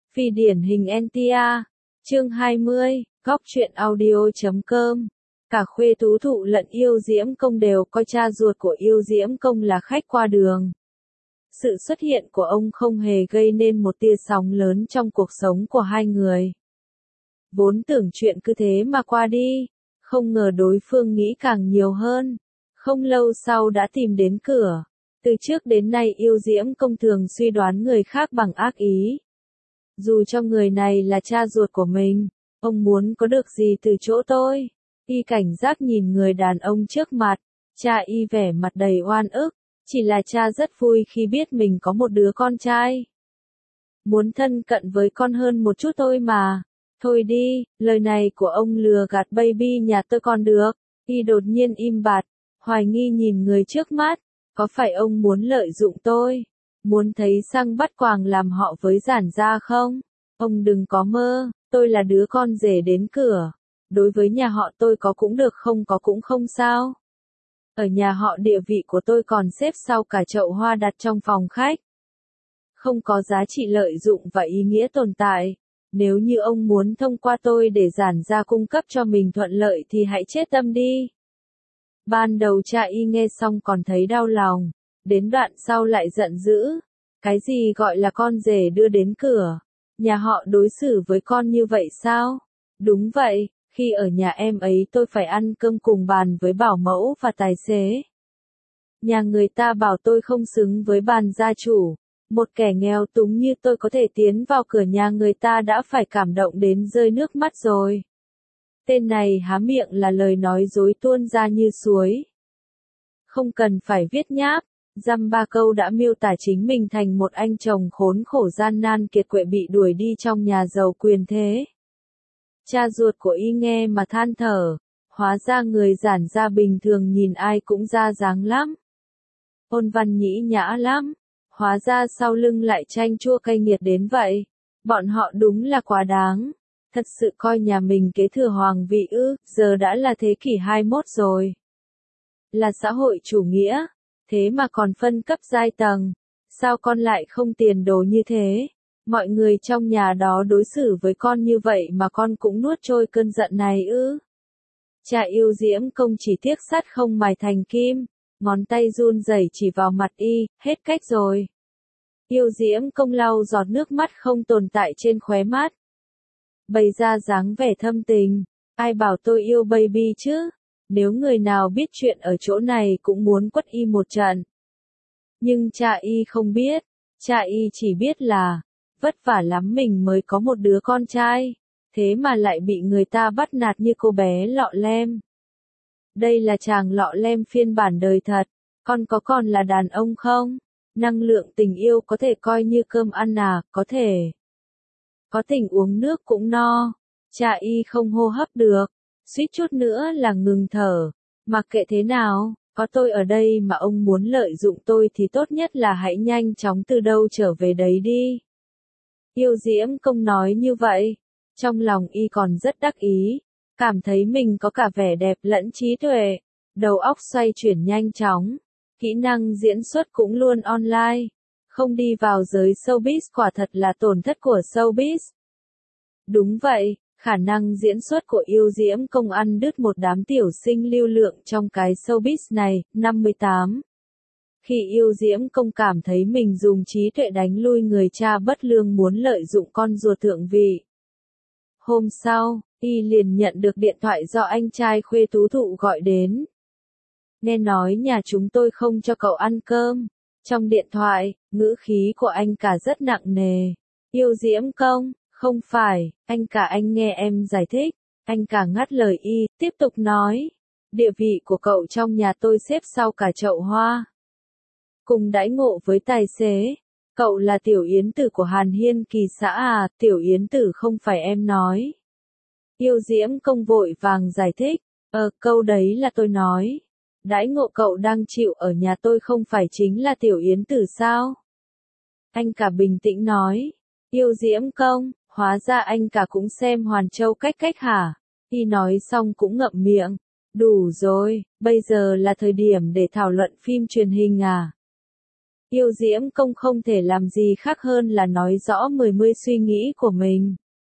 Phi điển hình NTR. Chương 20, góc truyện audio.com. Cả Khuê Tú Thụ lẫn Yêu Diễm Công đều coi cha ruột của Yêu Diễm Công là khách qua đường. Sự xuất hiện của ông không hề gây nên một tia sóng lớn trong cuộc sống của hai người. Vốn tưởng chuyện cứ thế mà qua đi, không ngờ đối phương nghĩ càng nhiều hơn. Không lâu sau đã tìm đến cửa. Từ trước đến nay Yêu Diễm Công thường suy đoán người khác bằng ác ý. Dù cho người này là cha ruột của mình, ông muốn có được gì từ chỗ tôi? Y cảnh giác nhìn người đàn ông trước mặt, cha Y vẻ mặt đầy oan ức, chỉ là cha rất vui khi biết mình có một đứa con trai. Muốn thân cận với con hơn một chút thôi mà. Thôi đi, lời này của ông lừa gạt baby nhà tôi còn được. Y đột nhiên im bặt, hoài nghi nhìn người trước mắt, có phải ông muốn lợi dụng tôi? Muốn thấy xăng bắt quàng làm họ với Giản Gia không? Ông đừng có mơ, tôi là đứa con rể đến cửa. Đối với nhà họ tôi có cũng được không có cũng không sao. Ở nhà họ địa vị của tôi còn xếp sau cả chậu hoa đặt trong phòng khách. Không có giá trị lợi dụng và ý nghĩa tồn tại. Nếu như ông muốn thông qua tôi để Giản Gia cung cấp cho mình thuận lợi thì hãy chết tâm đi. Ban đầu cha Y nghe xong còn thấy đau lòng, đến đoạn sau lại giận dữ. Cái gì gọi là con rể đưa đến cửa? Nhà họ đối xử với con như vậy sao? Đúng vậy, khi ở nhà em ấy tôi phải ăn cơm cùng bàn với bảo mẫu và tài xế. Nhà người ta bảo tôi không xứng với bàn gia chủ. Một kẻ nghèo túng như tôi có thể tiến vào cửa nhà người ta đã phải cảm động đến rơi nước mắt rồi. Tên này há miệng là lời nói dối tuôn ra như suối. Không cần phải viết nháp, dăm ba câu đã miêu tả chính mình thành một anh chồng khốn khổ gian nan kiệt quệ bị đuổi đi trong nhà giàu quyền thế. Cha ruột của Y nghe mà than thở, hóa ra người Giản Gia bình thường nhìn ai cũng ra dáng lắm. Ôn văn nhĩ nhã lắm, hóa ra sau lưng lại chanh chua cay nghiệt đến vậy. Bọn họ đúng là quá đáng. Thật sự coi nhà mình kế thừa hoàng vị ư? Giờ đã là thế kỷ 21 rồi. Là xã hội chủ nghĩa, thế mà còn phân cấp giai tầng. Sao con lại không tiền đồ như thế? Mọi người trong nhà đó đối xử với con như vậy mà con cũng nuốt trôi cơn giận này ư? Cha Yêu Diễm Công chỉ tiếc sắt không mài thành kim, ngón tay run rẩy chỉ vào mặt Y, hết cách rồi. Yêu Diễm Công lau giọt nước mắt không tồn tại trên khóe mắt. Bày ra dáng vẻ thâm tình, ai bảo tôi yêu baby chứ? Nếu người nào biết chuyện ở chỗ này cũng muốn quất Y một trận. Nhưng cha Y không biết, cha Y chỉ biết là, vất vả lắm mình mới có một đứa con trai, thế mà lại bị người ta bắt nạt như cô bé lọ lem. Đây là chàng lọ lem phiên bản đời thật, con có còn là đàn ông không? Năng lượng tình yêu có thể coi như cơm ăn à, có thể. Có tình uống nước cũng no, cha Y không hô hấp được, suýt chút nữa là ngừng thở. Mặc kệ thế nào, có tôi ở đây mà ông muốn lợi dụng tôi thì tốt nhất là hãy nhanh chóng từ đâu trở về đấy đi. Yêu Diễm Công nói như vậy, trong lòng Y còn rất đắc ý, cảm thấy mình có cả vẻ đẹp lẫn trí tuệ, đầu óc xoay chuyển nhanh chóng, kỹ năng diễn xuất cũng luôn online, không đi vào giới showbiz quả thật là tổn thất của showbiz. Đúng vậy, khả năng diễn xuất của Yêu Diễm Công ăn đứt một đám tiểu sinh lưu lượng trong cái showbiz này. 58. Khi Yêu Diễm Công cảm thấy mình dùng trí tuệ đánh lui người cha bất lương muốn lợi dụng con ruột thượng vị. Hôm sau, Y liền nhận được điện thoại do anh trai Khuê Tú Thụ gọi đến. Nghe nói nhà chúng tôi không cho cậu ăn cơm. Trong điện thoại, ngữ khí của anh cả rất nặng nề. Yêu Diễm Công, không phải, anh nghe em giải thích. Anh cả ngắt lời Y, tiếp tục nói. Địa vị của cậu trong nhà tôi xếp sau cả chậu hoa. Cùng đãi ngộ với tài xế. Cậu là Tiểu Yến Tử của Hàn Hiên Kỳ xã à? Tiểu Yến Tử không phải em nói. Yêu Diễm Công vội vàng giải thích. Câu đấy là tôi nói. Đãi ngộ cậu đang chịu ở nhà tôi không phải chính là Tiểu Yến Tử sao? Anh cả bình tĩnh nói. Yêu Diễm Công, hóa ra anh cả cũng xem Hoàn Châu cách cách hả? Y nói xong cũng ngậm miệng. Đủ rồi, bây giờ là thời điểm để thảo luận phim truyền hình à? Yêu Diễm Công không thể làm gì khác hơn là nói rõ mười suy nghĩ của mình.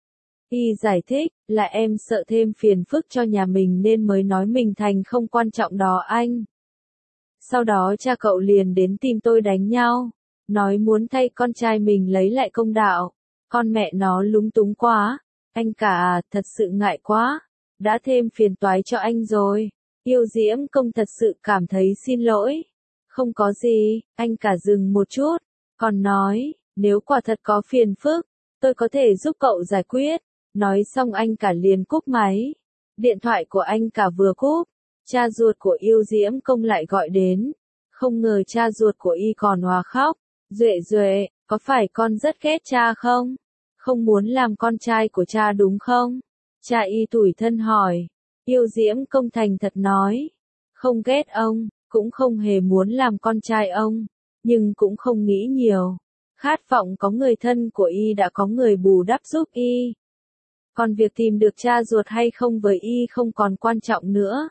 Y giải thích, là em sợ thêm phiền phức cho nhà mình nên mới nói mình thành không quan trọng đó anh. Sau đó cha cậu liền đến tìm tôi đánh nhau, nói muốn thay con trai mình lấy lại công đạo. Con mẹ nó lúng túng quá, anh cả à, thật sự ngại quá, đã thêm phiền toái cho anh rồi. Yêu Diễm Công thật sự cảm thấy xin lỗi. Không có gì, anh cả dừng một chút, còn nói, nếu quả thật có phiền phức, tôi có thể giúp cậu giải quyết. Nói xong anh cả liền cúp máy. Điện thoại của anh cả vừa cúp, cha ruột của Yêu Diễm Công lại gọi đến. Không ngờ cha ruột của Y còn hòa khóc. Duệ Duệ, có phải con rất ghét cha không? Không muốn làm con trai của cha đúng không? Cha Y tủi thân hỏi. Yêu Diễm Công thành thật nói. Không ghét ông, cũng không hề muốn làm con trai ông, nhưng cũng không nghĩ nhiều. Khát vọng có người thân của Y đã có người bù đắp giúp Y. Còn việc tìm được cha ruột hay không với Y không còn quan trọng nữa.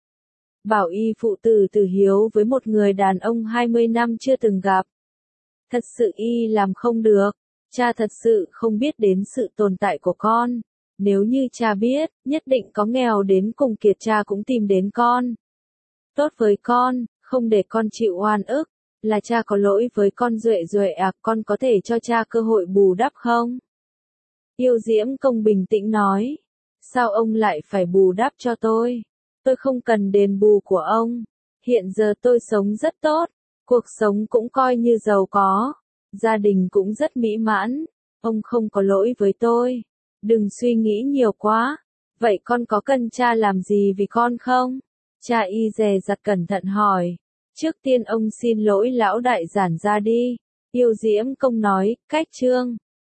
Bảo Y phụ tử tử hiếu với một người đàn ông 20 năm chưa từng gặp. Thật sự Y làm không được. Cha thật sự không biết đến sự tồn tại của con. Nếu như cha biết, nhất định có nghèo đến cùng kiệt cha cũng tìm đến con. Tốt với con, không để con chịu oan ức. Là cha có lỗi với con Duệ Duệ à, con có thể cho cha cơ hội bù đắp không? Yêu Diễm Công bình tĩnh nói. Sao ông lại phải bù đắp cho tôi? Tôi không cần đền bù của ông. Hiện giờ tôi sống rất tốt. Cuộc sống cũng coi như giàu có. Gia đình cũng rất mỹ mãn. Ông không có lỗi với tôi. Đừng suy nghĩ nhiều quá. Vậy con có cần cha làm gì vì con không? Cha Y dè dặt cẩn thận hỏi. Trước tiên ông xin lỗi lão đại giản ra đi. Yêu Diễm Công nói, cách chương.